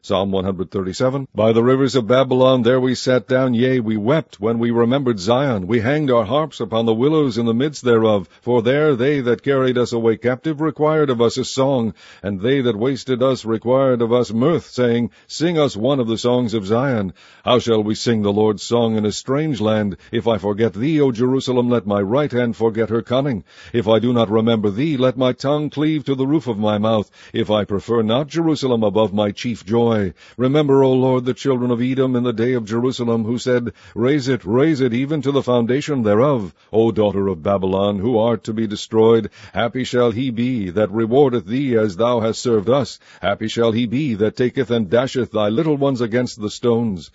Psalm 137. By the rivers of Babylon there we sat down, yea, we wept when we remembered Zion. We hanged our harps upon the willows in the midst thereof. For there they that carried us away captive required of us a song, and they that wasted us required of us mirth, saying, Sing us one of the songs of Zion. How shall we sing the Lord's song in a strange land? If I forget thee, O Jerusalem, let my right hand forget her cunning. If I do not remember thee, let my tongue cleave to the roof of my mouth. If I prefer not Jerusalem above my chief joy. Remember, O Lord, the children of Edom in the day of Jerusalem, who said, raise it, even to the foundation thereof. O daughter of Babylon, who art to be destroyed, happy shall he be that rewardeth thee as thou hast served us. Happy shall he be that taketh and dasheth thy little ones against the stones.